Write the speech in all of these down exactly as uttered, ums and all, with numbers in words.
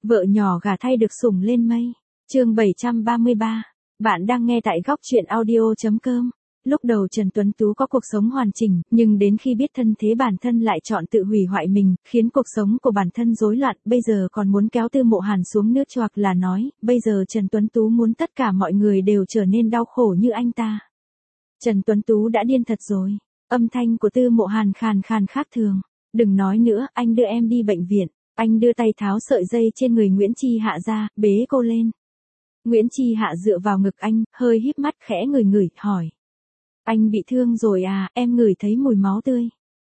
Vợ nhỏ gả thay được sủng lên mây. Chương bảy trăm ba mươi ba. Bạn đang nghe tại góc truyện audio chấm com. Lúc đầu Trần Tuấn Tú có cuộc sống hoàn chỉnh, nhưng đến khi biết thân thế bản thân lại chọn tự hủy hoại mình, khiến cuộc sống của bản thân rối loạn, bây giờ còn muốn kéo Tư Mộ Hàn xuống nước choạc là nói, bây giờ Trần Tuấn Tú muốn tất cả mọi người đều trở nên đau khổ như anh ta. Trần Tuấn Tú đã điên thật rồi. Âm thanh của Tư Mộ Hàn khàn khàn khác thường. Đừng nói nữa, anh đưa em đi bệnh viện. Anh đưa tay tháo sợi dây trên người Nguyễn Chi Hạ ra, bế cô lên. Nguyễn Chi Hạ dựa vào ngực anh, hơi híp mắt khẽ ngửi ngửi, hỏi. Anh bị thương rồi à, em ngửi thấy mùi máu tươi.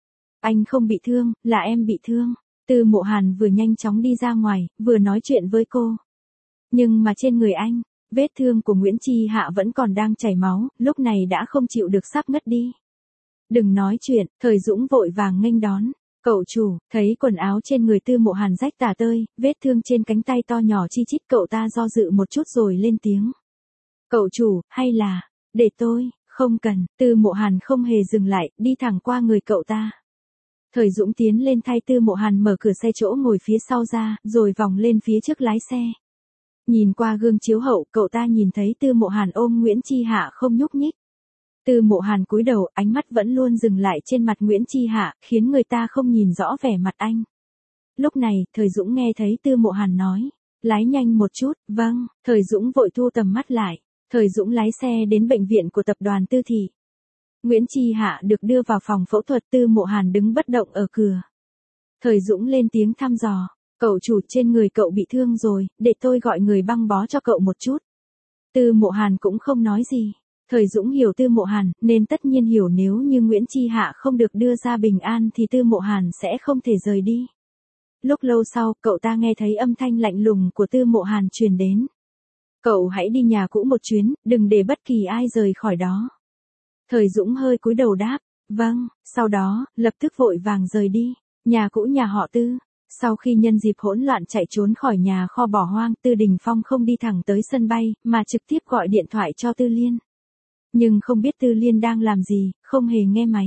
Anh không bị thương, là em bị thương. Tư Mộ Hàn vừa nhanh chóng đi ra ngoài, vừa nói chuyện với cô. Nhưng mà trên người anh, vết thương của Nguyễn Chi Hạ vẫn còn đang chảy máu, lúc này đã không chịu được sắp ngất đi. Đừng nói chuyện, Thời Dũng vội vàng nghênh đón. Cậu chủ, thấy quần áo trên người Tư Mộ Hàn rách tả tơi, vết thương trên cánh tay to nhỏ chi chít, cậu ta do dự một chút rồi lên tiếng. Cậu chủ, hay là, để tôi, không cần, Tư Mộ Hàn không hề dừng lại, đi thẳng qua người cậu ta. Thời Dũng tiến lên thay Tư Mộ Hàn mở cửa xe chỗ ngồi phía sau ra, rồi vòng lên phía trước lái xe. Nhìn qua gương chiếu hậu, cậu ta nhìn thấy Tư Mộ Hàn ôm Nguyễn Chi Hạ không nhúc nhích. Tư Mộ Hàn cúi đầu, ánh mắt vẫn luôn dừng lại trên mặt Nguyễn Chi Hạ, khiến người ta không nhìn rõ vẻ mặt anh. Lúc này, Thời Dũng nghe thấy Tư Mộ Hàn nói, lái nhanh một chút, vâng, Thời Dũng vội thu tầm mắt lại. Thời Dũng lái xe đến bệnh viện của tập đoàn Tư Thị. Nguyễn Chi Hạ được đưa vào phòng phẫu thuật, Tư Mộ Hàn đứng bất động ở cửa. Thời Dũng lên tiếng thăm dò, cậu chủ, trên người cậu bị thương rồi, để tôi gọi người băng bó cho cậu một chút. Tư Mộ Hàn cũng không nói gì. Thời Dũng hiểu Tư Mộ Hàn, nên tất nhiên hiểu nếu như Nguyễn Chi Hạ không được đưa ra bình an thì Tư Mộ Hàn sẽ không thể rời đi. Lúc lâu sau, cậu ta nghe thấy âm thanh lạnh lùng của Tư Mộ Hàn truyền đến. Cậu hãy đi nhà cũ một chuyến, đừng để bất kỳ ai rời khỏi đó. Thời Dũng hơi cúi đầu đáp, vâng, sau đó, lập tức vội vàng rời đi. Nhà cũ nhà họ Tư. Sau khi nhân dịp hỗn loạn chạy trốn khỏi nhà kho bỏ hoang, Tư Đình Phong không đi thẳng tới sân bay, mà trực tiếp gọi điện thoại cho Tư Liên. Nhưng không biết Tư Liên đang làm gì, không hề nghe máy.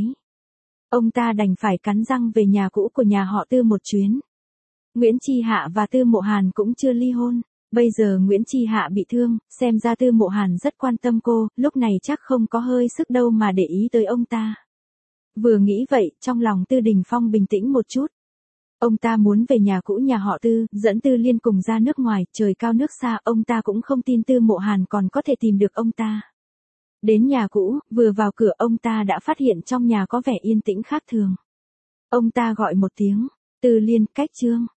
Ông ta đành phải cắn răng về nhà cũ của nhà họ Tư một chuyến. Nguyễn Chi Hạ và Tư Mộ Hàn cũng chưa ly hôn. Bây giờ Nguyễn Chi Hạ bị thương, xem ra Tư Mộ Hàn rất quan tâm cô, lúc này chắc không có hơi sức đâu mà để ý tới ông ta. Vừa nghĩ vậy, trong lòng Tư Đình Phong bình tĩnh một chút. Ông ta muốn về nhà cũ nhà họ Tư, dẫn Tư Liên cùng ra nước ngoài, trời cao nước xa, ông ta cũng không tin Tư Mộ Hàn còn có thể tìm được ông ta. Đến nhà cũ, vừa vào cửa ông ta đã phát hiện trong nhà có vẻ yên tĩnh khác thường. Ông ta gọi một tiếng, Tư Liên, cách Trương.